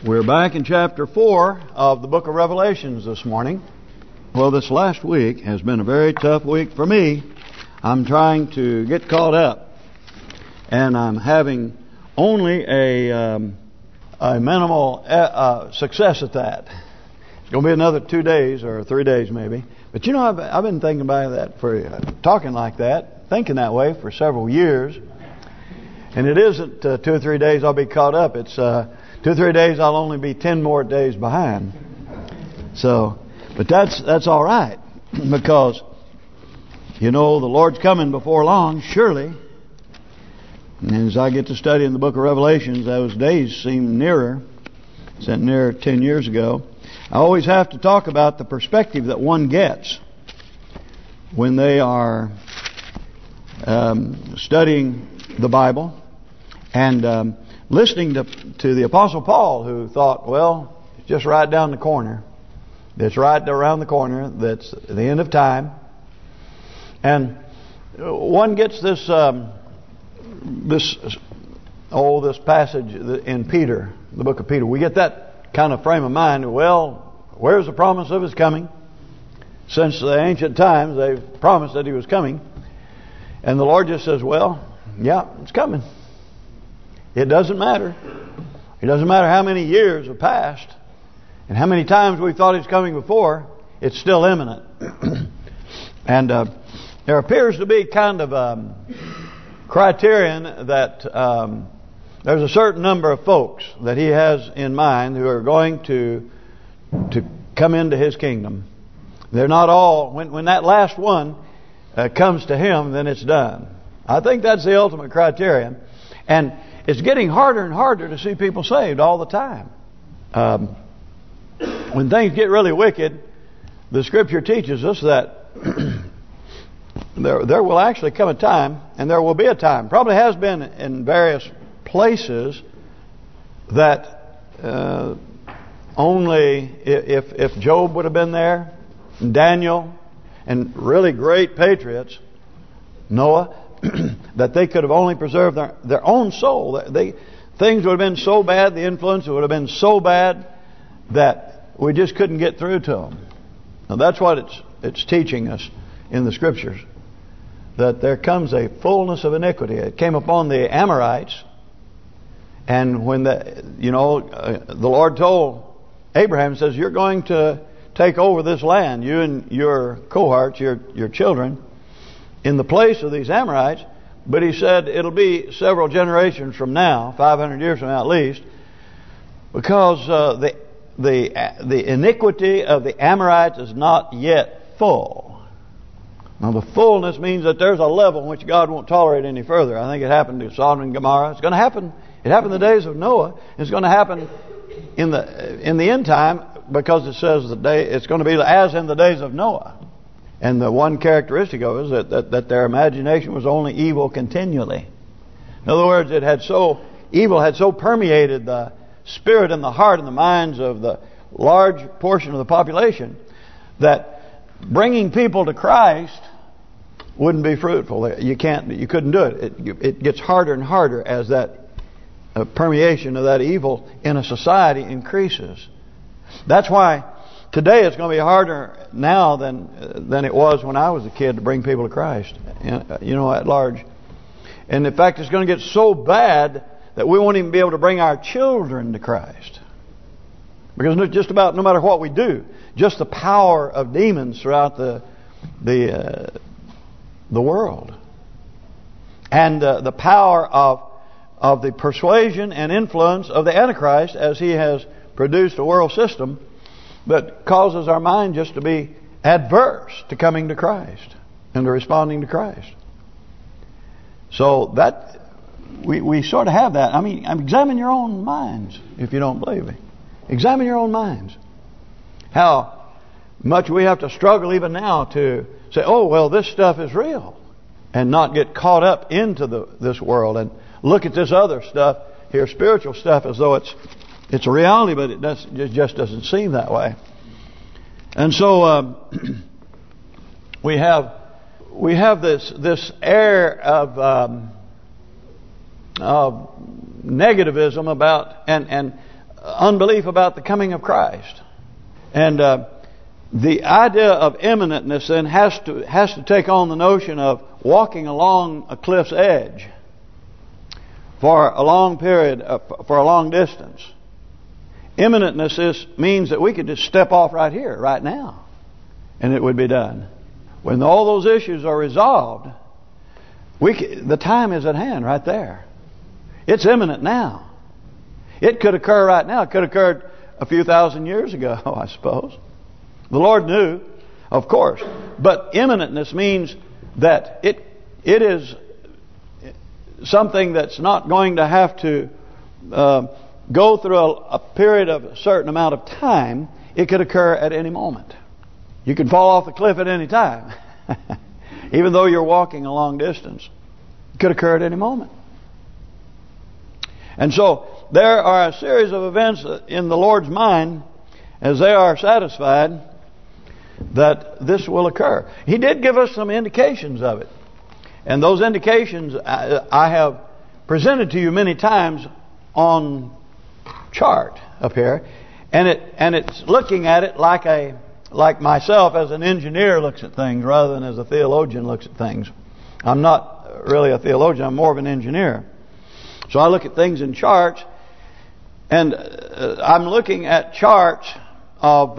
We're back in chapter 4 of the book of Revelations this morning. Well, this last week has been a very tough week for me. I'm trying to get caught up, and I'm having only a minimal success at that. It's going to be another 2 days or 3 days maybe. But you know, I've been thinking about that for talking like that, thinking that way for several years. And it isn't 2 or 3 days I'll be caught up. It's 2 or 3 days I'll only be 10 more days behind. So, but that's all right, because you know the Lord's coming before long, surely. And as I get to study in the book of Revelations, those days seem nearer. It's near 10 years ago. I always have to talk about the perspective that one gets when they are studying the Bible and listening to the Apostle Paul, who thought, well, it's just right down the corner. It's right around the corner. That's the end of time. And one gets this passage in Peter, the book of Peter. We get that kind of frame of mind. Well, where's the promise of His coming? Since the ancient times, they've promised that He was coming. And the Lord just says, well, yeah, it's coming. It doesn't matter. It doesn't matter how many years have passed and how many times we thought He's coming before. It's still imminent. And there appears to be kind of criterion that there's a certain number of folks that He has in mind who are going to come into His kingdom. They're not all. When that last one comes to Him, then it's done. I think that's the ultimate criterion. And it's getting harder and harder to see people saved all the time. When things get really wicked, the Scripture teaches us that there will actually come a time, and there will be a time, probably has been in various places, that only if Job would have been there, and Daniel, and really great patriots, Noah, that they could have only preserved their own soul. Things would have been so bad, the influence would have been so bad that we just couldn't get through to them. Now that's what it's teaching us in the Scriptures, that there comes a fullness of iniquity. It came upon the Amorites, and when the Lord told Abraham, says, you're going to take over this land, you and your cohorts, your children, in the place of these Amorites. But He said it'll be several generations from now, 500 years from now at least, because the iniquity of the Amorites is not yet full. Now the fullness means that there's a level in which God won't tolerate any further. I think it happened to Sodom and Gomorrah. It's going to happen. It happened in the days of Noah. It's going to happen in the end time, because it says it's going to be as in the days of Noah. And the one characteristic of it is that their imagination was only evil continually. In other words, evil had so permeated the spirit and the heart and the minds of the large portion of the population that bringing people to Christ wouldn't be fruitful. You couldn't do it. It gets harder and harder as that permeation of that evil in a society increases. That's why today it's going to be harder now than it was when I was a kid to bring people to Christ, at large. And in fact, it's going to get so bad that we won't even be able to bring our children to Christ. Because just about no matter what we do, just the power of demons throughout the world, and the power of the persuasion and influence of the Antichrist, as he has produced a world system that causes our mind just to be adverse to coming to Christ and to responding to Christ. So that we sort of have that. I mean, examine your own minds if you don't believe me. Examine your own minds. How much we have to struggle even now to say, oh, well, this stuff is real, and not get caught up into this world and look at this other stuff here, spiritual stuff, as though it's a reality, but it just doesn't seem that way. And so we have this air of negativism about and unbelief about the coming of Christ. And the idea of imminentness then has to take on the notion of walking along a cliff's edge for a long period, for a long distance. Imminentness means that we could just step off right here, right now, and it would be done. When all those issues are resolved, the time is at hand right there. It's imminent now. It could occur right now. It could have occurred a few thousand years ago, I suppose. The Lord knew, of course. But imminentness means that it is something that's not going to have to go through a period of a certain amount of time. It could occur at any moment. You could fall off the cliff at any time. Even though you're walking a long distance. It could occur at any moment. And so there are a series of events in the Lord's mind as they are satisfied that this will occur. He did give us some indications of it. And those indications I have presented to you many times on chart up here. And it's looking at it like myself as an engineer looks at things rather than as a theologian looks at things. I'm not really a theologian, I'm more of an engineer. So I look at things in charts, and I'm looking at charts of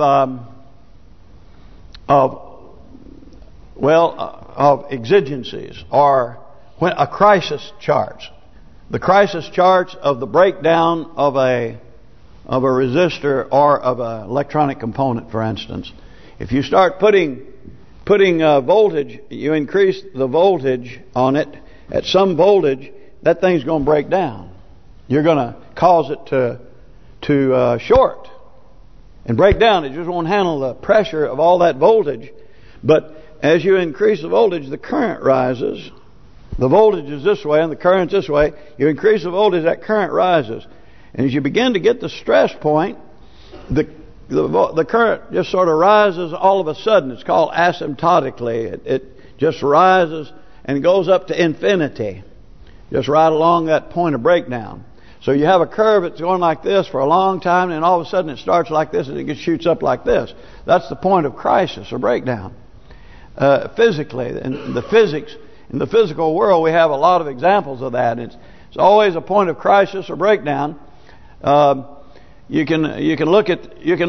exigencies, or a crisis charts. The crisis charts of the breakdown of a resistor or of an electronic component, for instance. If you start putting voltage, you increase the voltage on it at some voltage, that thing's going to break down. You're going to cause it to short and break down. It just won't handle the pressure of all that voltage. But as you increase the voltage, the current rises. The voltage is this way and the current's this way. You increase the voltage, that current rises. And as you begin to get the stress point, the current just sort of rises all of a sudden. It's called asymptotically. It just rises and goes up to infinity. Just right along that point of breakdown. So you have a curve that's going like this for a long time, and all of a sudden it starts like this and it shoots up like this. That's the point of crisis or breakdown. Physically, in the physical world, we have a lot of examples of that. It's always a point of crisis or breakdown. You can look at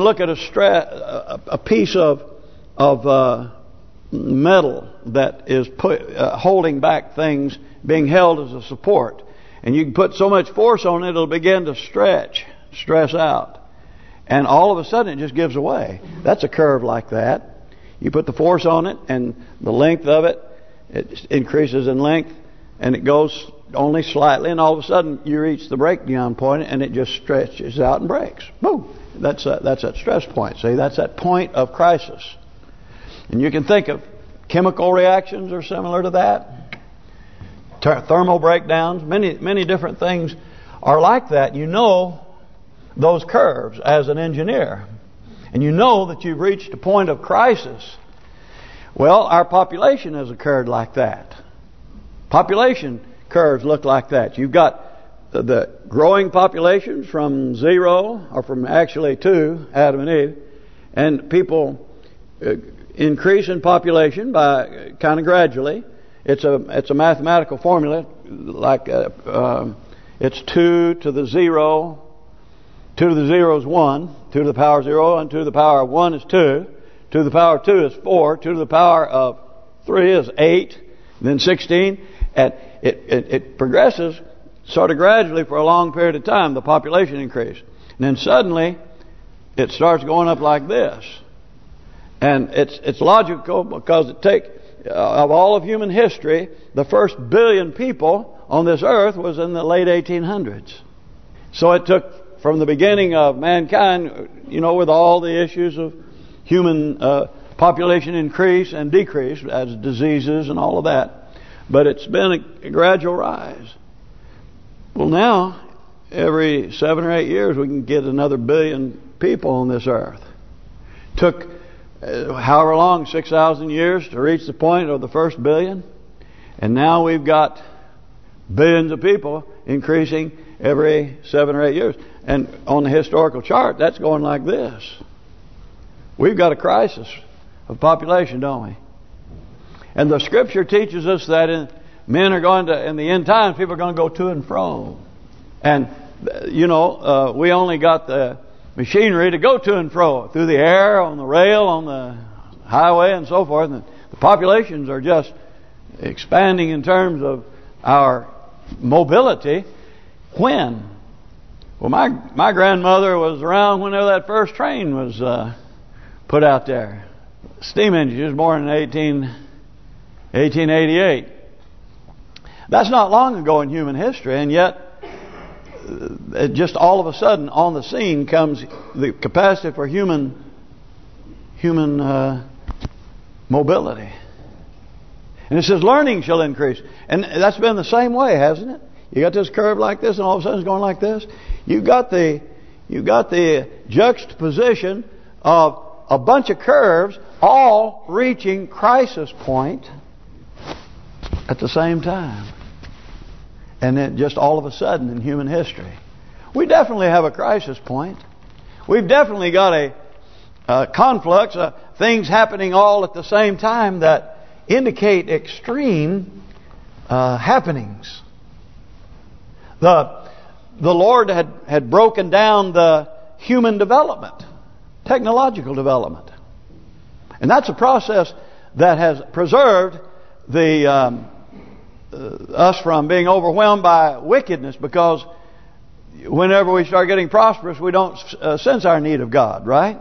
a piece of metal that is holding back things, being held as a support, and you can put so much force on it, it'll begin to stress out, and all of a sudden it just gives away. That's a curve like that. You put the force on it, and the length of it increases in length, and it goes only slightly, and all of a sudden you reach the breakdown point, and it just stretches out and breaks. Boom! That's that stress point. See, that's that point of crisis. And you can think of chemical reactions are similar to that. Thermal breakdowns, many different things are like that. You know those curves as an engineer. And you know that you've reached a point of crisis. Well, our population has occurred like that. Population curves look like that. You've got the growing populations from 0, or from actually 2, Adam and Eve, and people increase in population by kind of gradually. It's a mathematical formula, like it's 2 to the 0. 2 to the 0 is 1. 2 to the power 0, and 2 to the power of 1 is 2. 2 to the power of 2 is 4. 2 to the power of 3 is 8. And then 16. And it progresses sort of gradually for a long period of time, the population increase. And then suddenly it starts going up like this. And it's logical because of all of human history, the first billion people on this earth was in the late 1800s. So it took from the beginning of mankind, with all the issues of human population increase and decrease as diseases and all of that. But it's been a gradual rise. Well, now, every 7 or 8 years, we can get another billion people on this earth. Took however long, 6,000 years to reach the point of the first billion. And now we've got billions of people increasing every 7 or 8 years. And on the historical chart, that's going like this. We've got a crisis of population, don't we? And the Scripture teaches us that men are going to, in the end times, people are going to go to and fro. And, we only got the machinery to go to and fro through the air, on the rail, on the highway, and so forth. And the populations are just expanding in terms of our mobility. When? Well, my grandmother was around whenever that first train was put out there. Steam engine. She was born in 1888. That's not long ago in human history, and yet just all of a sudden on the scene comes the capacity for human mobility. And it says learning shall increase. And that's been the same way, hasn't it? You got this curve like this, and all of a sudden it's going like this. You've got the juxtaposition of a bunch of curves all reaching crisis point at the same time. And then just all of a sudden in human history, we definitely have a crisis point. We've definitely got a conflux of things happening all at the same time that indicate extreme happenings. The Lord had broken down the human development, technological development, and that's a process that has preserved us from being overwhelmed by wickedness, because whenever we start getting prosperous, we don't sense our need of God, right?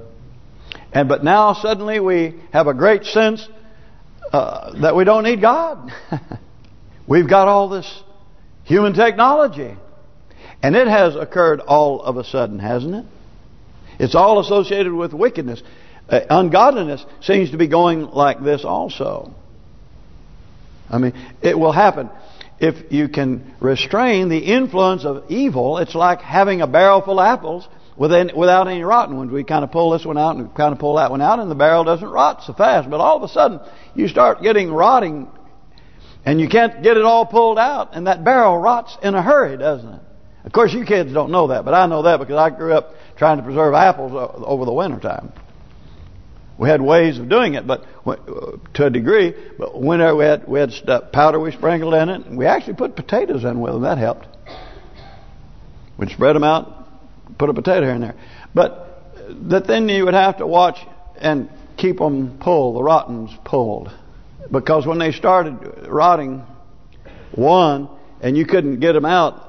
But now suddenly we have a great sense that we don't need God. We've got all this human technology, and it has occurred all of a sudden, hasn't it? It's all associated with wickedness. Ungodliness seems to be going like this also. I mean, it will happen. If you can restrain the influence of evil, it's like having a barrel full of apples without any rotten ones. We kind of pull this one out and kind of pull that one out, and the barrel doesn't rot so fast. But all of a sudden, you start getting rotting, and you can't get it all pulled out, and that barrel rots in a hurry, doesn't it? Of course, you kids don't know that, but I know that because I grew up trying to preserve apples over the winter time. We had ways of doing it, but to a degree. But whenever we had powder we sprinkled in it, and we actually put potatoes in with them. That helped. We'd spread them out, put a potato here and there. But then you would have to watch and keep them pulled, the rottens pulled, because when they started rotting, and you couldn't get them out,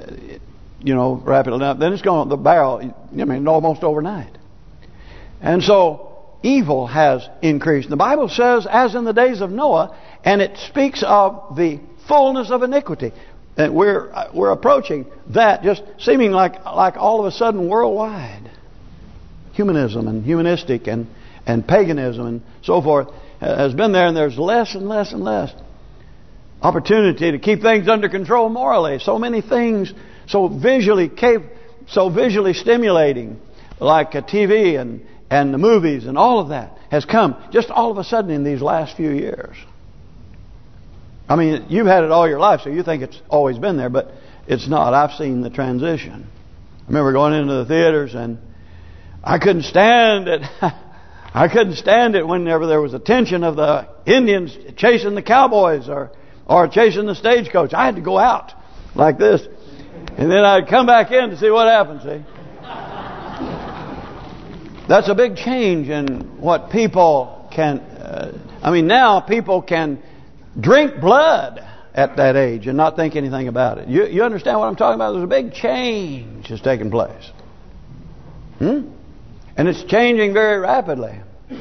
rapidly enough, then it's going the barrel. Almost overnight. And so evil has increased. The Bible says, as in the days of Noah, and it speaks of the fullness of iniquity. And we're approaching that, just seeming like all of a sudden worldwide. Humanism and humanistic and paganism and so forth has been there, and there's less and less and less opportunity to keep things under control morally. So many things so visually stimulating, like TV and the movies and all of that has come just all of a sudden in these last few years. I mean, you've had it all your life, so you think it's always been there, but it's not. I've seen the transition. I remember going into the theaters, and I couldn't stand it. I couldn't stand it whenever there was a tension of the Indians chasing the cowboys or chasing the stagecoach. I had to go out like this, and then I'd come back in to see what happened, see? That's a big change in what people can... now people can drink blood at that age and not think anything about it. You understand what I'm talking about? There's a big change that's taking place. And it's changing very rapidly.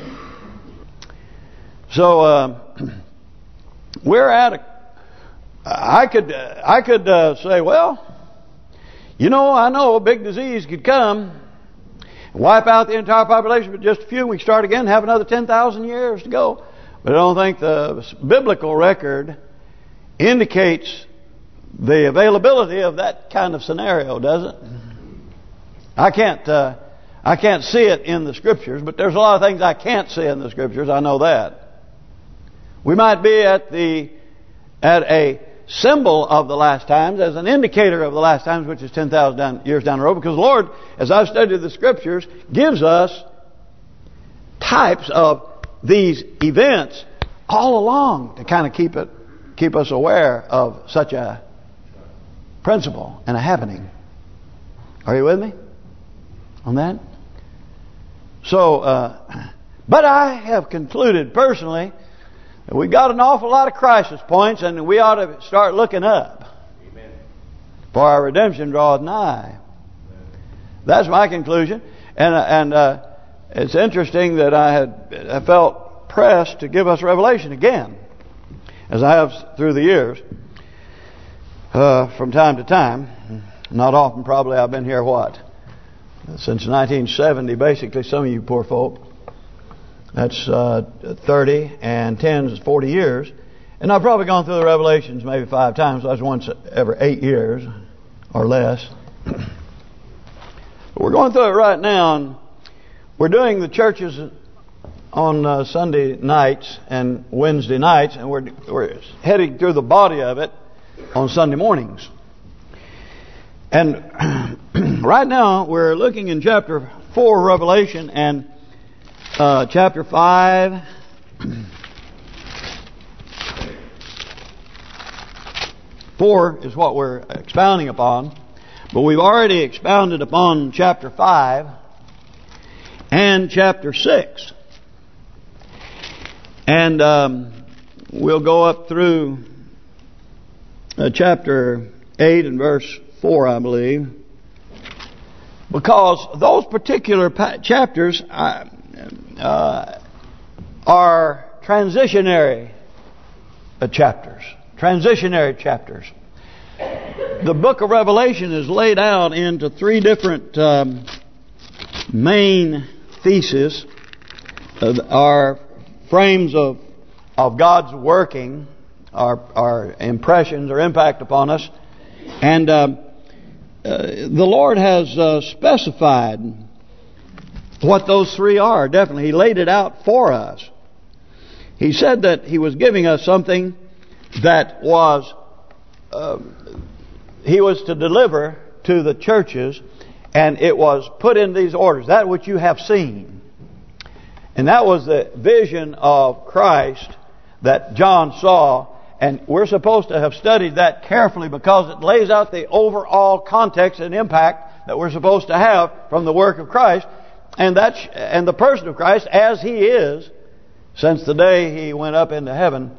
So we're at a... I could say, well, I know a big disease could come, wipe out the entire population, but just a few, we start again, have another 10,000 years to go. But I don't think the biblical record indicates the availability of that kind of scenario, does it? I can't see it in the Scriptures, but there's a lot of things I can't see in the Scriptures. I know that. We might be at a symbol of the last times, as an indicator of the last times, which is 10,000 years down the road. Because the Lord, as I've studied the Scriptures, gives us types of these events all along to kind of keep us aware of such a principle and a happening. Are you with me on that? So, but I have concluded personally that we got an awful lot of crisis points, and we ought to start looking up. Amen. For our redemption draweth nigh. That's my conclusion, and it's interesting that I felt pressed to give us Revelation again, as I have through the years, from time to time. Not often, probably. I've been here, since 1970, basically. Some of you poor folk. That's 30, and 10 is 40 years. And I've probably gone through the Revelations maybe 5 times. That's once every 8 years or less. But we're going through it right now, and we're doing the churches on Sunday nights and Wednesday nights, and we're heading through the body of it on Sunday mornings. And right now we're looking in chapter 4 Revelation, and chapter 5 4 is what we're expounding upon. But we've already expounded upon chapter 5 and chapter 6. And we'll go up through chapter 8 and verse 4, I believe. Because those particular chapters are transitionary chapters. Transitionary chapters. The book of Revelation is laid out into 3 different main theses. Our frames of God's working, our impressions or impact upon us. And the Lord has specified what those 3 are. Definitely, He laid it out for us. He said that He was giving us something that was He was to deliver to the churches, and it was put in these orders, that which you have seen. And that was the vision of Christ that John saw. And we're supposed to have studied that carefully, because it lays out the overall context and impact that we're supposed to have from the work of Christ, and the person of Christ as He is since the day He went up into heaven.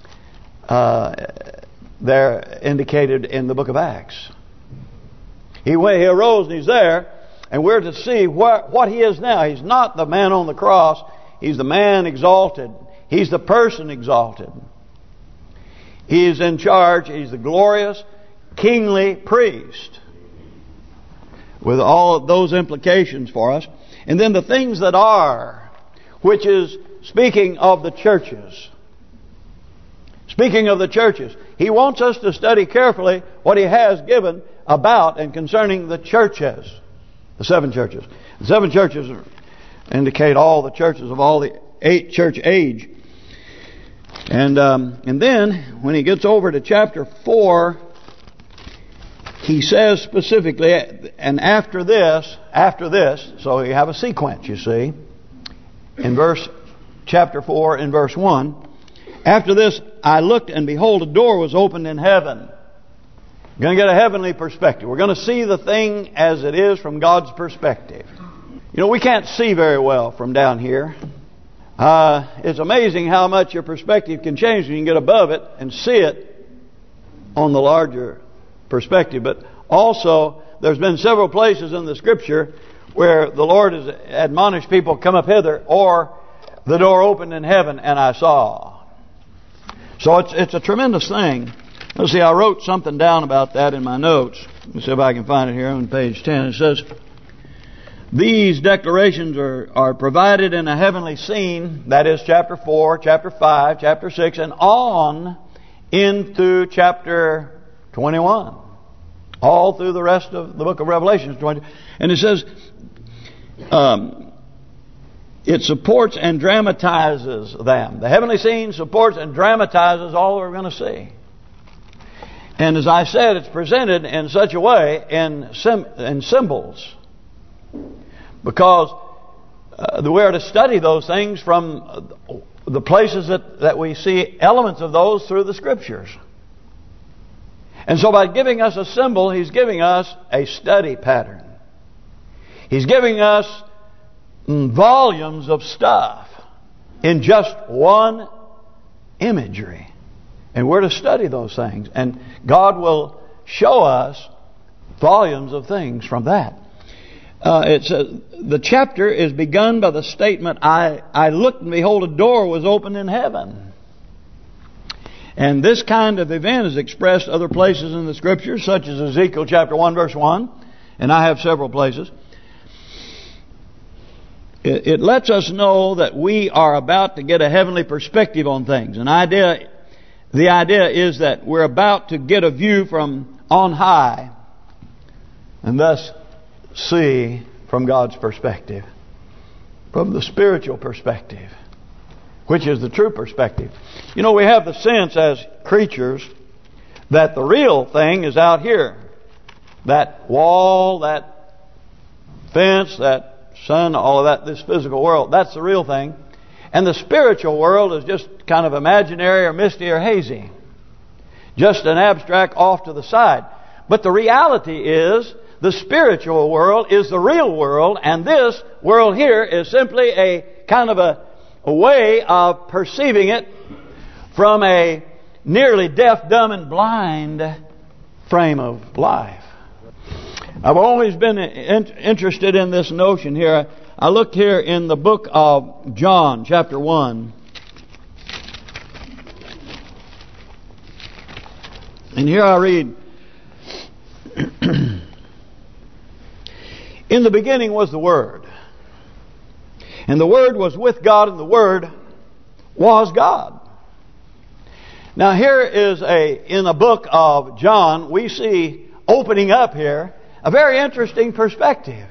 They're indicated in the book of Acts. He arose and He's there, and we're to see what He is now. He's not the man on the cross. He's the man exalted. He's the person exalted. He is in charge. He's the glorious, kingly priest, with all of those implications for us. And then the things that are, which is speaking of the churches. Speaking of the churches, He wants us to study carefully what He has given about and concerning the churches. The 7 churches. The 7 churches indicate all the churches of all the 8 church age. And then when He gets over to chapter 4, He says specifically, and after this, so you have a sequence, you see, in chapter 4 in verse 1. After this, I looked, and behold, a door was opened in heaven. We're going to get a heavenly perspective. We're going to see the thing as it is from God's perspective. You know, we can't see very well from down here. It's amazing how much your perspective can change when you can get above it and see it on the larger perspective. But also, there's been several places in the Scripture where the Lord has admonished people, come up hither, or the door opened in heaven and I saw. So it's a tremendous thing. Let's see, I wrote something down about that in my notes. Let's see if I can find it here on page 10. It says, these declarations are provided in a heavenly scene. That is chapter 4, chapter 5, chapter 6, and on into chapter 21. All through the rest of the book of Revelation. And it says, it supports and dramatizes them. The heavenly scene supports and dramatizes all we're going to see. And as I said, it's presented in such a way in symbols. Because we are to study those things from the places that we see elements of those through the Scriptures. And so by giving us a symbol, He's giving us a study pattern. He's giving us volumes of stuff in just one imagery. And we're to study those things. And God will show us volumes of things from that. The chapter is begun by the statement, I looked and behold, a door was opened in heaven. And this kind of event is expressed other places in the Scriptures, such as Ezekiel chapter 1 verse 1. And I have several places. It lets us know that we are about to get a heavenly perspective on things. The idea is that we're about to get a view from on high and thus see from God's perspective, from the spiritual perspective, which is the true perspective. You know, we have the sense as creatures that the real thing is out here. That wall, that fence, that sun, all of that, this physical world, that's the real thing. And the spiritual world is just kind of imaginary or misty or hazy. Just an abstract off to the side. But the reality is, the spiritual world is the real world, and this world here is simply a kind of a way of perceiving it from a nearly deaf, dumb, and blind frame of life. I've always been interested in this notion here. I looked here in the book of John, chapter 1. And here I read, in the beginning was the Word. And the Word was with God, and the Word was God. Now here is in the book of John, we see opening up here a very interesting perspective.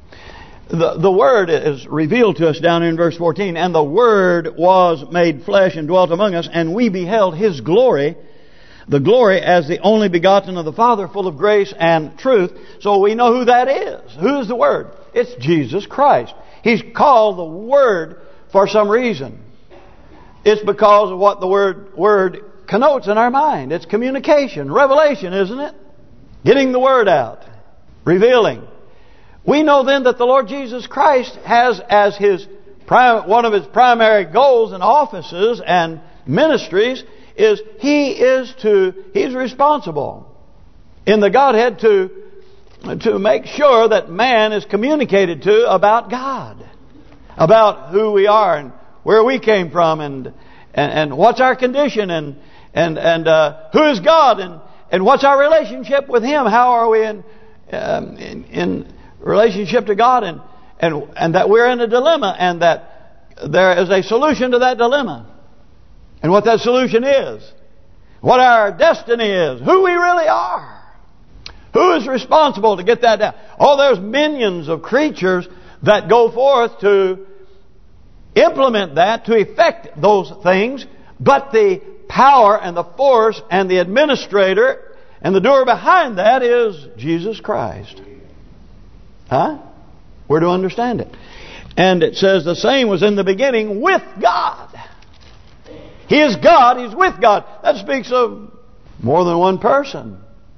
The Word is revealed to us down in verse 14. And the Word was made flesh and dwelt among us, and we beheld His glory, the glory as the only begotten of the Father, full of grace and truth. So we know who that is. Who is the Word? It's Jesus Christ. He's called the Word for some reason. It's because of what the word connotes in our mind. It's communication, revelation, isn't it? Getting the Word out, revealing. We know then that the Lord Jesus Christ has as one of His primary goals and offices and ministries is He's responsible in the Godhead to make sure that man is communicated to about God, about who we are and where we came from and what's our condition and who is God and what's our relationship with Him. How are we in relationship to God and that we're in a dilemma and that there is a solution to that dilemma. And what that solution is. What our destiny is. Who we really are. Who is responsible to get that down? Oh, there's millions of creatures that go forth to implement that, to effect those things. But the power and the force and the administrator and the doer behind that is Jesus Christ. Huh? We're to understand it. And it says the same was in the beginning with God. He is God. He's with God. That speaks of more than one person.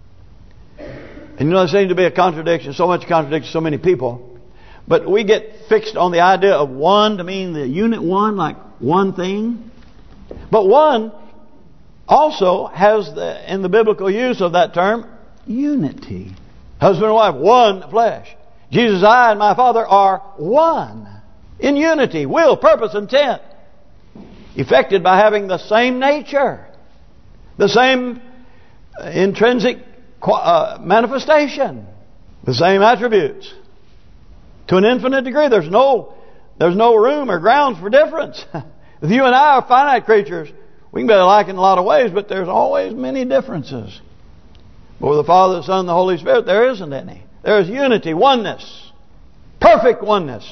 And you know, there seems to be a contradiction. So much contradiction, so many people. But we get fixed on the idea of one to mean the unit one, like one thing. But one also has, in the biblical use of that term, unity. Husband and wife, one flesh. Jesus, I, and my Father are one. In unity, will, purpose, intent. Effected by having the same nature. The same intrinsic manifestation. The same attributes. To an infinite degree. There's no room or grounds for difference. If you and I are finite creatures, we can be alike in a lot of ways, but there's always many differences. But with the Father, the Son, and the Holy Spirit, there isn't any. There is unity, oneness. Perfect oneness.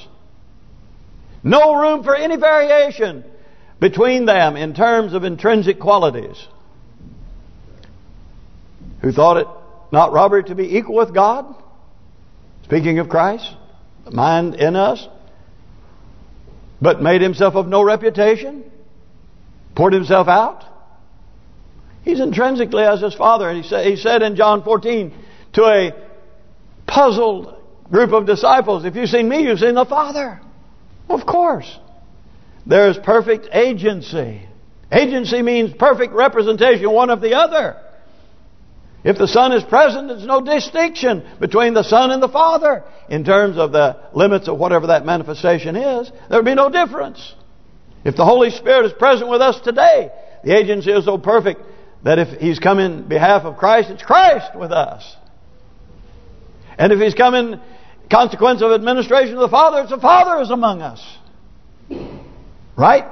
No room for any variation between them in terms of intrinsic qualities. who thought it not robbery to be equal with God. Speaking of Christ, the mind in us, but made himself of no reputation, poured himself out. He's intrinsically as his Father. And he said in John 14 to a puzzled group of disciples, if you've seen me, you've seen the Father. Of course. There is perfect agency. Agency means perfect representation one of the other. If the Son is present, there's no distinction between the Son and the Father in terms of the limits of whatever that manifestation is. There would be no difference. If the Holy Spirit is present with us today, the agency is so perfect that if He's come in behalf of Christ, it's Christ with us. And if He's come in consequence of administration of the Father, it's the Father is among us. Right?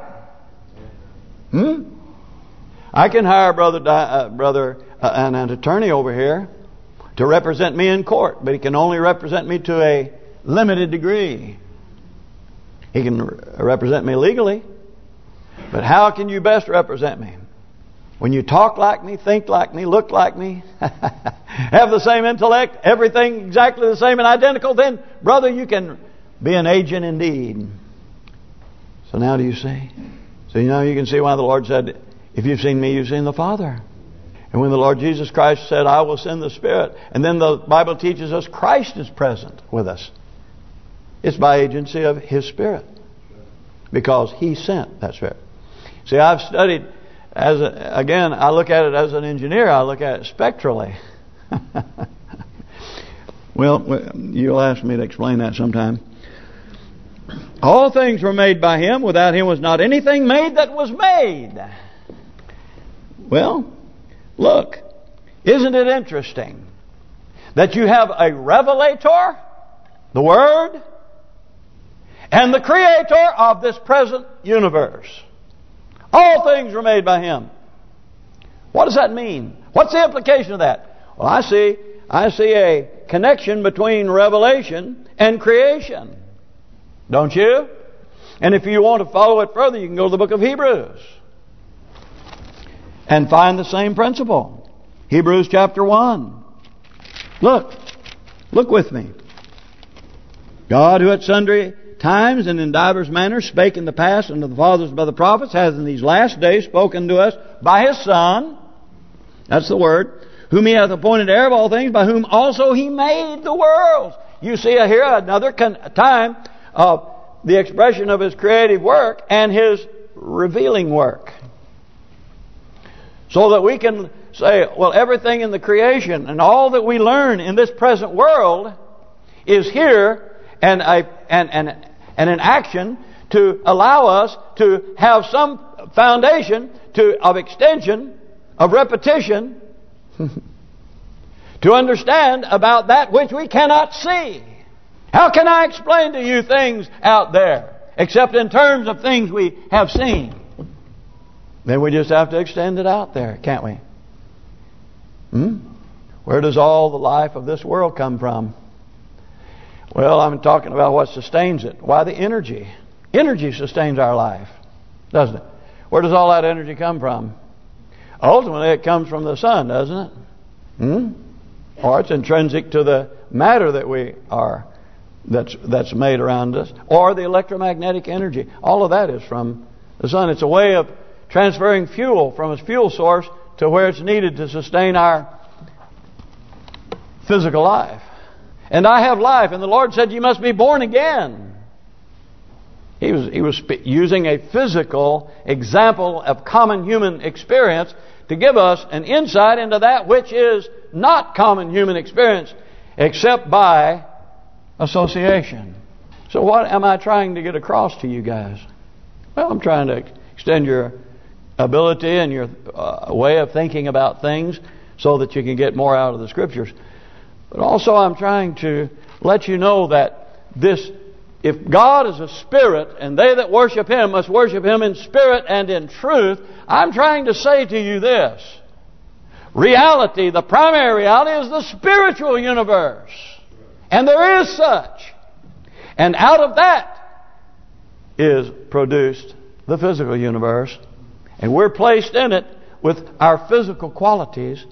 I can hire an attorney over here to represent me in court, but he can only represent me to a limited degree. He can represent me legally, but how can you best represent me? When you talk like me, think like me, look like me, have the same intellect, everything exactly the same and identical, then, brother, you can be an agent indeed. So now do you see? So now you can see why the Lord said, if you've seen me, you've seen the Father. And when the Lord Jesus Christ said, I will send the Spirit, and then the Bible teaches us Christ is present with us. It's by agency of His Spirit. Because He sent that Spirit. See, I've studied, again, I look at it as an engineer, I look at it spectrally. Well, you'll ask me to explain that sometime. All things were made by Him. Without Him was not anything made that was made. Well, look, isn't it interesting that you have a revelator, the Word, and the creator of this present universe? All things were made by Him. What does that mean? What's the implication of that? Well, I see a connection between revelation and creation. Don't you? And if you want to follow it further, you can go to the book of Hebrews and find the same principle. Hebrews chapter 1. Look with me. God, who at sundry times and in divers manners spake in the past unto the fathers by the prophets, has in these last days spoken to us by His Son. That's the Word. Whom He hath appointed heir of all things, by whom also He made the worlds. You see here another time of the expression of His creative work and His revealing work. So that we can say, well, everything in the creation and all that we learn in this present world is here and an action to allow us to have some foundation of extension, of repetition, to understand about that which we cannot see. How can I explain to you things out there except in terms of things we have seen? Then we just have to extend it out there, can't we? Where does all the life of this world come from? Well, I'm talking about what sustains it. Why, the energy. Energy sustains our life, doesn't it? Where does all that energy come from? Ultimately, it comes from the sun, doesn't it? Or it's intrinsic to the matter that we are, that's made around us, or the electromagnetic energy. All of that is from the sun. It's a way of transferring fuel from its fuel source to where it's needed to sustain our physical life. And I have life, and the Lord said, you must be born again. He was using a physical example of common human experience to give us an insight into that which is not common human experience, except by association. So what am I trying to get across to you guys? Well, I'm trying to extend your ability and your way of thinking about things so that you can get more out of the Scriptures. But also I'm trying to let you know that if God is a spirit and they that worship Him must worship Him in spirit and in truth, I'm trying to say to you this. Reality, the primary reality, is the spiritual universe. And there is such. And out of that is produced the physical universe. And we're placed in it with our physical qualities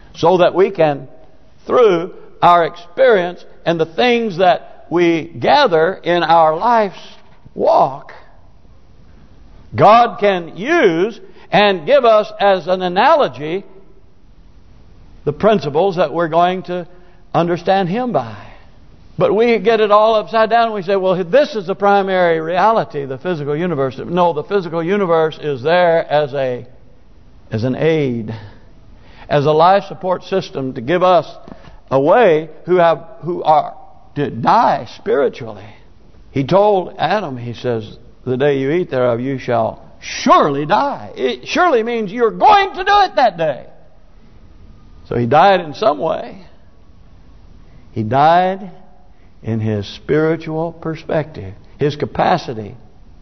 so that we can, through our experience and the things that we gather in our life's walk, God can use and give us as an analogy the principles that we're going to understand Him by. But we get it all upside down and we say, well, this is the primary reality, the physical universe. No, the physical universe is there as an aid, as a life support system to give us a way who are to die spiritually. He told Adam, He says, the day you eat thereof, you shall surely die. It surely means you're going to do it that day. So He died in some way. He died in His spiritual perspective, His capacity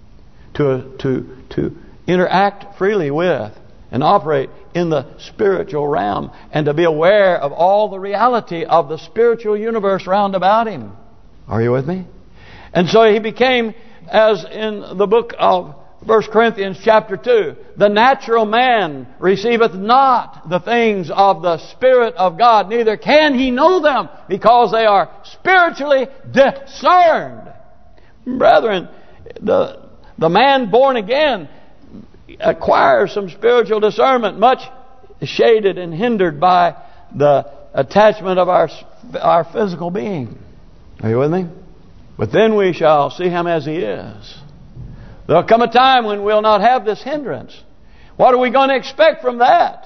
to interact freely with and operate in the spiritual realm, and to be aware of all the reality of the spiritual universe round about Him. Are you with me? And so He became, as in the book of 1 Corinthians chapter 2, the natural man receiveth not the things of the Spirit of God, neither can he know them, because they are spiritually discerned. Brethren, the man born again acquires some spiritual discernment, much shaded and hindered by the attachment of our physical being. Are you with me? But then we shall see Him as He is. There'll come a time when we'll not have this hindrance. What are we going to expect from that?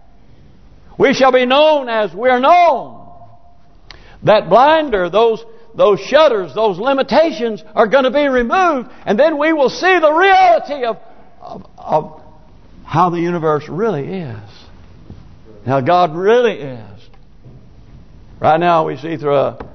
We shall be known as we're known. That blinder, those shutters, those limitations are going to be removed, and then we will see the reality of how the universe really is. How God really is. Right now we see through a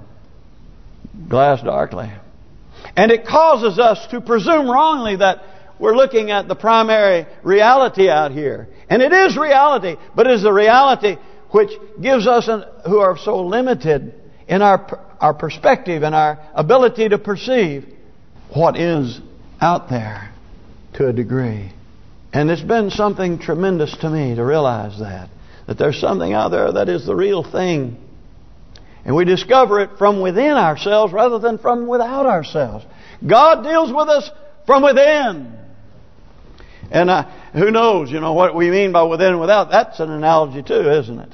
glass darkly. And it causes us to presume wrongly that we're looking at the primary reality out here. And it is reality, but it is a reality which gives us, who are so limited in our perspective and our ability to perceive what is out there to a degree. And it's been something tremendous to me to realize that there's something out there that is the real thing. And we discover it from within ourselves rather than from without ourselves. God deals with us from within. And who knows, what we mean by within and without. That's an analogy too, isn't it?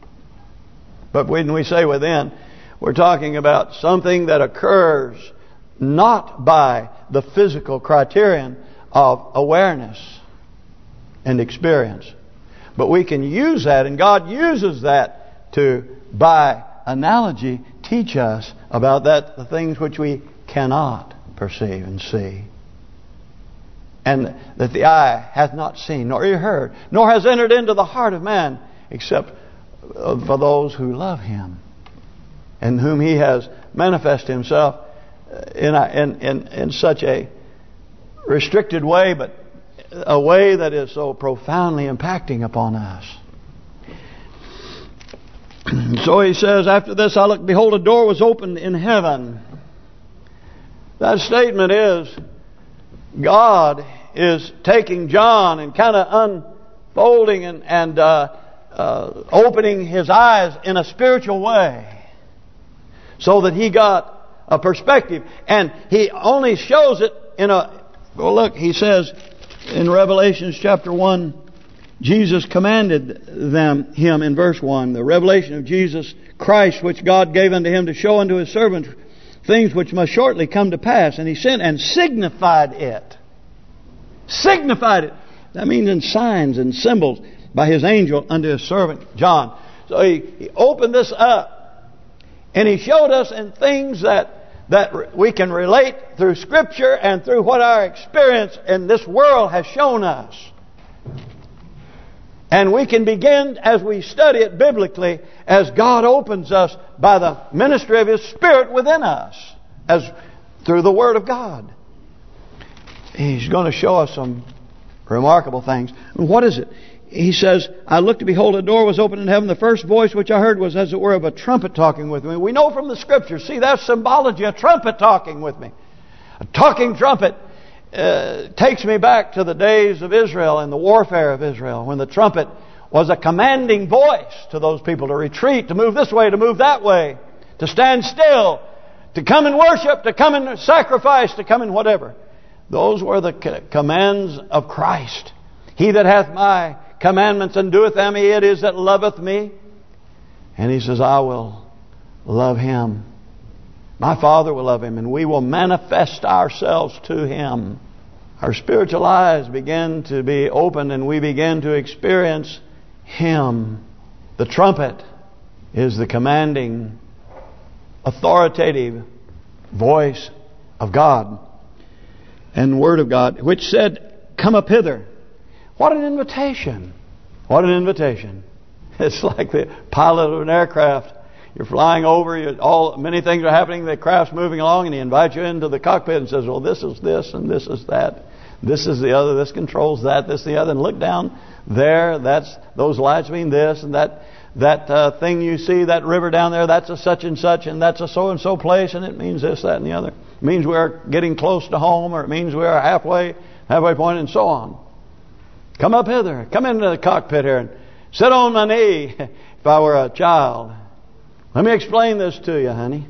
But when we say within, we're talking about something that occurs not by the physical criterion of awareness and experience. But we can use that, and God uses that to, by analogy, teach us about the things which we cannot perceive and see. And that the eye hath not seen, nor ear heard, nor has entered into the heart of man, except for those who love Him, and whom He has manifested Himself in such a restricted way, but a way that is so profoundly impacting upon us. So He says, after this I looked, behold, a door was opened in heaven. That statement is, God is taking John and kind of unfolding and opening his eyes in a spiritual way, so that he got a perspective. And He only shows it in a... Well, look, He says in Revelation chapter 1, Jesus commanded him in verse 1, the revelation of Jesus Christ, which God gave unto Him to show unto His servants things which must shortly come to pass. And He sent and signified it. Signified it. That means in signs and symbols by His angel unto His servant John. So He opened this up, and He showed us in things that we can relate through Scripture and through what our experience in this world has shown us. And we can begin, as we study it biblically, as God opens us by the ministry of His Spirit within us, as through the Word of God. He's going to show us some remarkable things. And what is it? He says, I looked, to behold, a door was opened in heaven. The first voice which I heard was as it were of a trumpet talking with me. We know from the Scriptures. See, that's symbology, a trumpet talking with me. A talking trumpet takes me back to the days of Israel and the warfare of Israel, when the trumpet was a commanding voice to those people to retreat, to move this way, to move that way, to stand still, to come and worship, to come and sacrifice, to come and whatever. Those were the commands of Christ. He that hath my commandments and doeth them, he it is that loveth me. And He says, I will love him. My Father will love him, and we will manifest ourselves to him. Our spiritual eyes begin to be opened, and we begin to experience Him. The trumpet is the commanding, authoritative voice of God and Word of God, which said, come up hither. What an invitation. What an invitation. It's like the pilot of an aircraft. You're flying over, many things are happening, the craft's moving along, and He invites you into the cockpit and says, well, this is this and this is that. This is the other, this controls that, this the other. And look down there, those lights mean this, and that thing you see, that river down there, that's a such and such, and that's a so-and-so place, and it means this, that, and the other. It means we're getting close to home, or it means we're halfway point, and so on. Come up hither, come into the cockpit here, and sit on my knee if I were a child. Let me explain this to you, honey.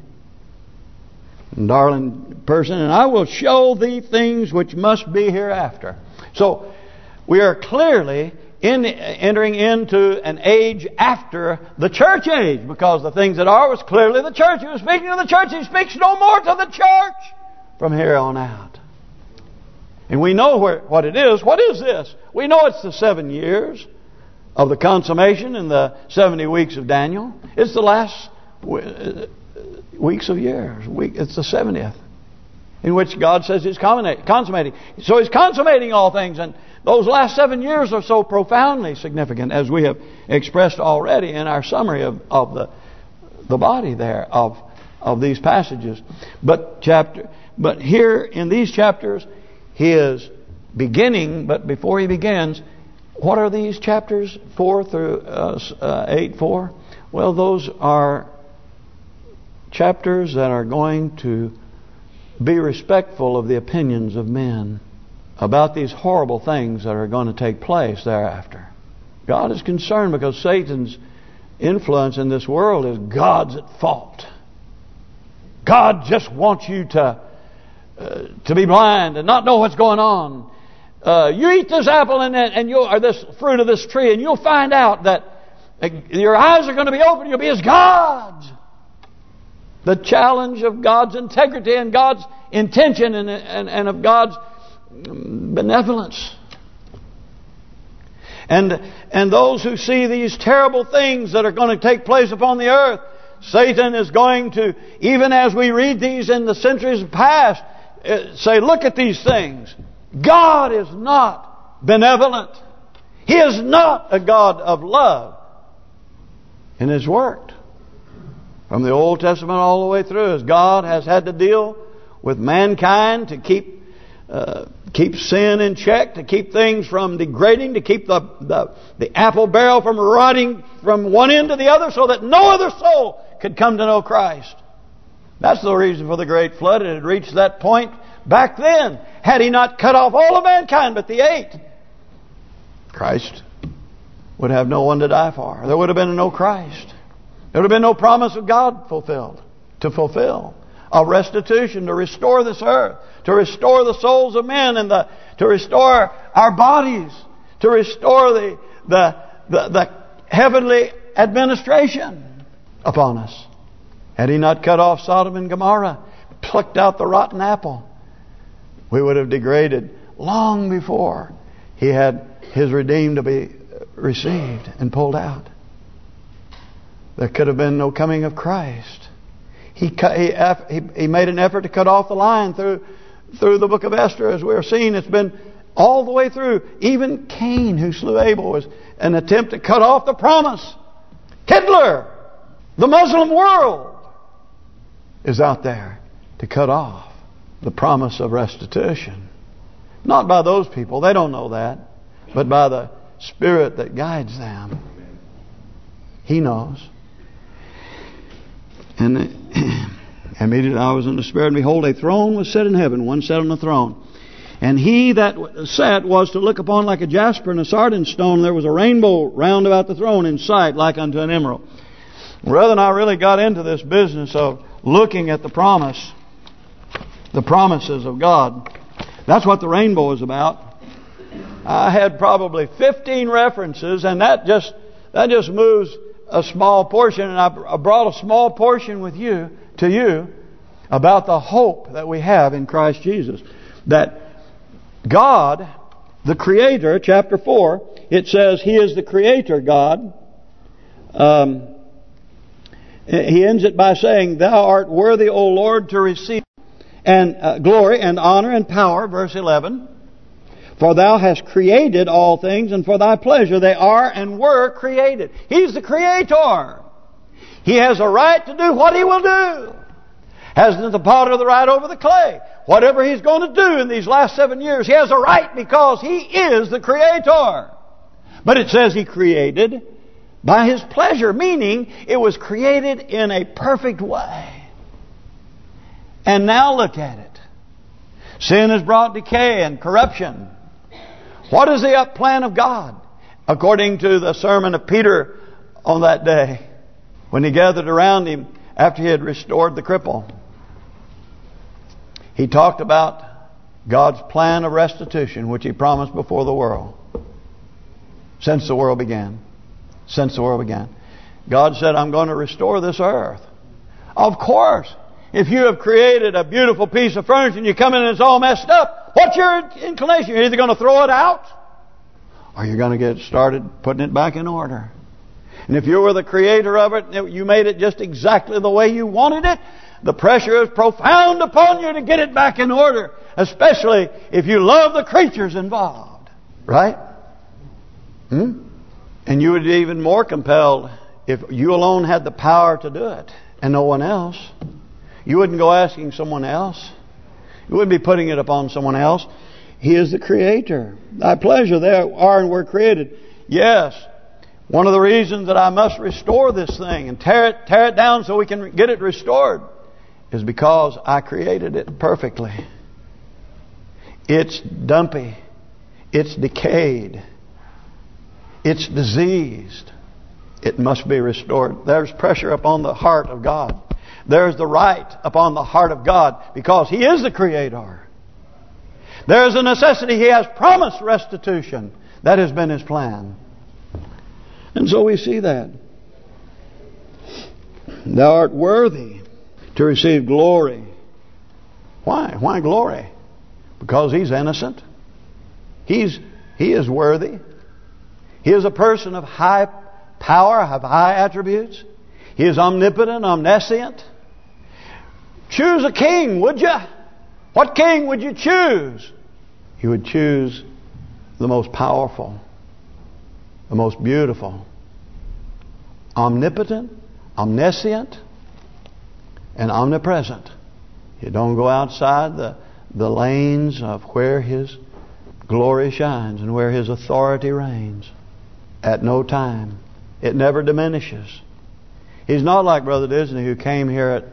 Darling person, and I will show thee things which must be hereafter. So, we are clearly entering into an age after the church age, because the things that are was clearly the church. He was speaking to the church. He speaks no more to the church from here on out. And we know what it is. What is this? We know it's the 7 years of the consummation in the 70 weeks of Daniel. It's the last weeks of years. It's the 70th, in which God says He's consummating. So He's consummating all things, and those last 7 years are so profoundly significant, as we have expressed already in our summary of the body there of these passages. But here in these chapters, He is beginning. But before He begins, what are these chapters 4 through 8:4? Well, those are chapters that are going to be respectful of the opinions of men about these horrible things that are going to take place thereafter. God is concerned because Satan's influence in this world is God's at fault. God just wants you to be blind and not know what's going on. You eat this apple or this fruit of this tree, and you'll find out that your eyes are going to be open. You'll be as gods. The challenge of God's integrity and God's intention and of God's benevolence. And those who see these terrible things that are going to take place upon the earth, Satan is going to, even as we read these in the centuries past, say, look at these things. God is not benevolent. He is not a God of love. And it's worked. From the Old Testament all the way through, as God has had to deal with mankind to keep sin in check, to keep things from degrading, to keep the apple barrel from rotting from one end to the other, so that no other soul could come to know Christ. That's the reason for the great flood. It had reached that point back then. Had He not cut off all of mankind but the 8, Christ would have no one to die for. There would have been no Christ. There would have been no promise of God to fulfill. Of restitution, to restore this earth, to restore the souls of men, and to restore our bodies, to restore the heavenly administration upon us. Had He not cut off Sodom and Gomorrah, plucked out the rotten apple, we would have degraded long before He had His redeemed to be received and pulled out. There could have been no coming of Christ. He made an effort to cut off the line through the book of Esther, as we're seeing. It's been all the way through. Even Cain, who slew Abel, was an attempt to cut off the promise. Hitler, the Muslim world, is out there to cut off the promise of restitution. Not by those people, they don't know that, but by the Spirit that guides them. He knows. And immediately I was in the Spirit, and behold, a throne was set in heaven. One sat on the throne. And he that sat was to look upon like a jasper and a sardine stone. There was a rainbow round about the throne in sight like unto an emerald. Rather than I really got into this business of looking at the promises of God. That's what the rainbow is about. I had probably 15 references, and that just moves a small portion, and I brought a small portion to you about the hope that we have in Christ Jesus. That God, the Creator, chapter 4, it says He is the Creator God. He ends it by saying, Thou art worthy, O Lord, to receive and glory and honor and power, verse 11. For Thou hast created all things, and for Thy pleasure they are and were created. He's the Creator. He has a right to do what He will do. Hasn't the potter the right over the clay? Whatever He's going to do in these last 7 years, He has a right because He is the Creator. But it says He created by His pleasure, meaning it was created in a perfect way. And now look at it. Sin has brought decay and corruption. What is the plan of God? According to the sermon of Peter on that day, when he gathered around him after he had restored the cripple, he talked about God's plan of restitution, which He promised before the world. Since the world began. Since the world began. God said, I'm going to restore this earth. Of course, if you have created a beautiful piece of furniture and you come in and it's all messed up, what's your inclination? You're either going to throw it out or you're going to get started putting it back in order. And if you were the creator of it, you made it just exactly the way you wanted it, the pressure is profound upon you to get it back in order, especially if you love the creatures involved. Right? And you would be even more compelled if you alone had the power to do it and no one else. You wouldn't go asking someone else. You wouldn't be putting it upon someone else. He is the Creator. Thy pleasure there are and were created. Yes, one of the reasons that I must restore this thing and tear it down so we can get it restored is because I created it perfectly. It's dumpy. It's decayed. It's diseased. It must be restored. There's pressure upon the heart of God. There's the right upon the heart of God because He is the Creator. There's a necessity. He has promised restitution. That has been His plan. And so we see that. Thou art worthy to receive glory. Why? Why glory? Because He's innocent. He is worthy. He is a person of high power, of high attributes. He is omnipotent, omniscient. Choose a king, would you? What king would you choose? You would choose the most powerful, the most beautiful, omnipotent, omniscient, and omnipresent. You don't go outside the lanes of where His glory shines and where His authority reigns. At no time. It never diminishes. He's not like Brother Disney, who came here at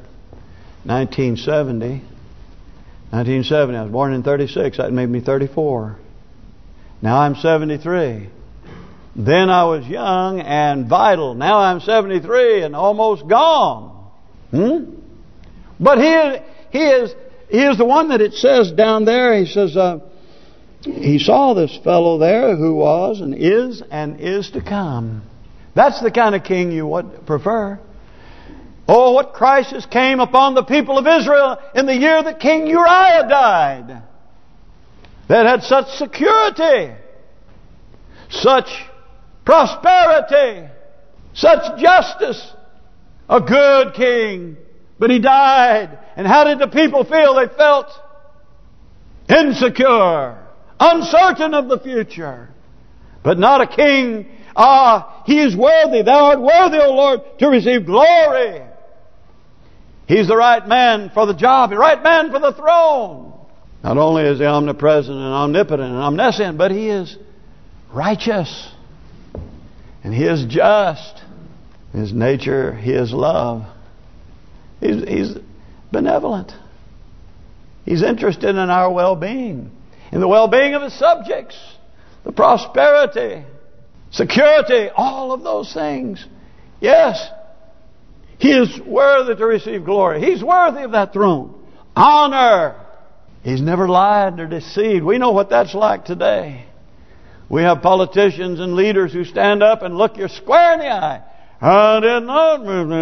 1970. I was born in 36. That made me 34. Now I'm 73. Then I was young and vital. Now I'm 73 and almost gone. But he is the one that it says down there. He says, He saw this fellow there who was and is to come. That's the kind of king you would prefer. Oh, what crisis came upon the people of Israel in the year that King Uriah died. That had such security, such prosperity, such justice. A good king. But he died. And how did the people feel? They felt insecure, uncertain of the future. But not a king. He is worthy. Thou art worthy, O Lord, to receive glory. He's the right man for the job, the right man for the throne. Not only is He omnipresent and omnipotent and omniscient, but He is righteous. And He is just. His nature, He is love. He's benevolent. He's interested in our well-being. in the well-being of His subjects, the prosperity, security, all of those things. Yes, He is worthy to receive glory. He's worthy of that throne. Honor. He's never lied or deceived. We know what that's like today. We have politicians and leaders who stand up and look you square in the eye. I did not.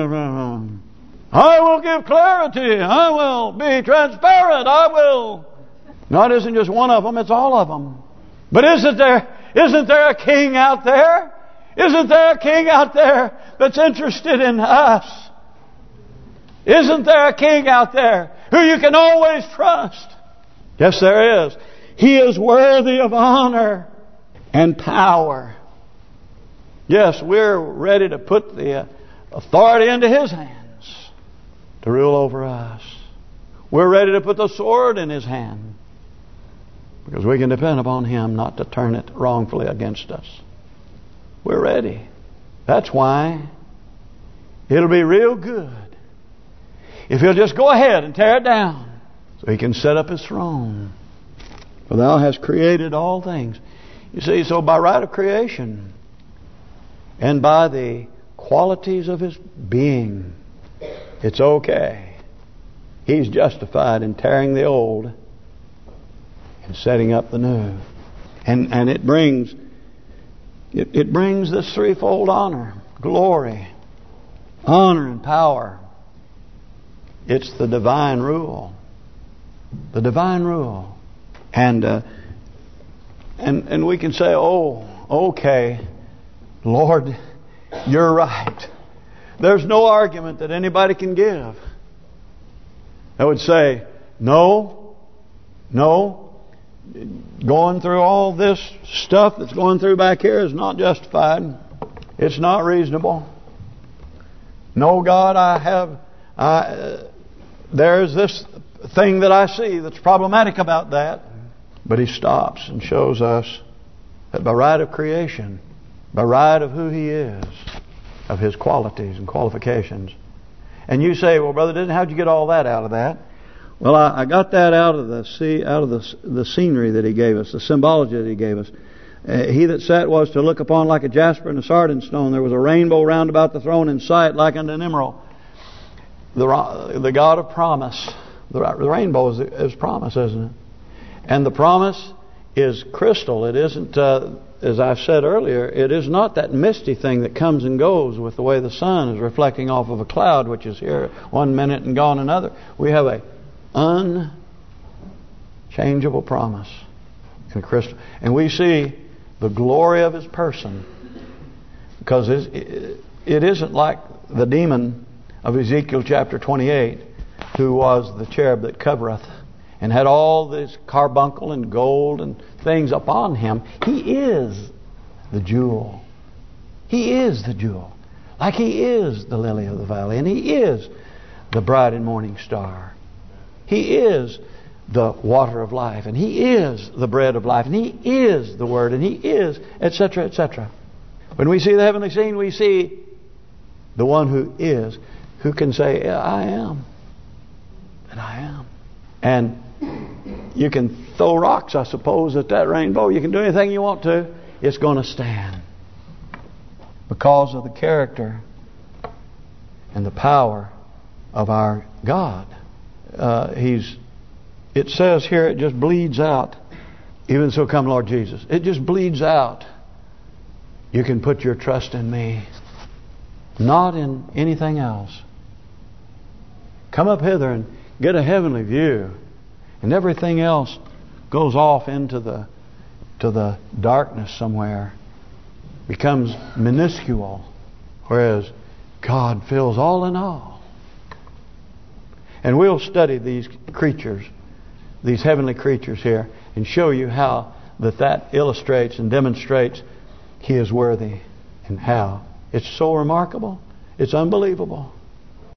I will give clarity. I will be transparent. I will. No, it isn't just one of them. It's all of them. But isn't there a king out there? Isn't there a king out there that's interested in us? Isn't there a king out there who you can always trust? Yes, there is. He is worthy of honor and power. Yes, we're ready to put the authority into His hands to rule over us. We're ready to put the sword in His hand because we can depend upon Him not to turn it wrongfully against us. We're ready. That's why it'll be real good if He'll just go ahead and tear it down so He can set up His throne. For Thou hast created all things. You see, so by right of creation and by the qualities of His being, it's okay. He's justified in tearing the old and setting up the new. And it brings this threefold honor, glory, honor, and power. It's the divine rule. The divine rule. And we can say, oh, okay, Lord, You're right. There's no argument that anybody can give that would say, no, going through all this stuff that's going through back here is not justified. It's not reasonable. No, God, there's this thing that I see that's problematic about that. But He stops and shows us that by right of creation, by right of who He is, of His qualities and qualifications. And you say, well, Brother Disney, how'd you get all that out of that? Well, I got that out of the scenery that He gave us, the symbology that He gave us. He that sat was to look upon like a jasper and a sardine stone. There was a rainbow round about the throne in sight like unto an emerald. The God of promise. The rainbow is promise, isn't it? And the promise is crystal. It isn't, as I've said earlier, it is not that misty thing that comes and goes with the way the sun is reflecting off of a cloud, which is here one minute and gone another. We have a unchangeable promise in crystal. And we see the glory of His person, because it isn't like the demon of Ezekiel chapter 28, who was the cherub that covereth, and had all this carbuncle and gold and things upon him. He is the jewel. He is the jewel. Like He is the lily of the valley. And He is the bright and morning star. He is the water of life. And He is the bread of life. And He is the Word. And He is, etc., etc. When we see the heavenly scene, we see the one who is, who can say, yeah, I am. And I am. And you can throw rocks, I suppose, at that rainbow. You can do anything you want to. It's going to stand. Because of the character and the power of our God. It says here, it just bleeds out. Even so come Lord Jesus. It just bleeds out. You can put your trust in me. Not in anything else. Come up hither and get a heavenly view. And everything else goes off into the darkness somewhere. Becomes minuscule. Whereas God fills all in all. And we'll study these creatures, these heavenly creatures here, and show you how that illustrates and demonstrates He is worthy, and how. It's so remarkable. It's unbelievable.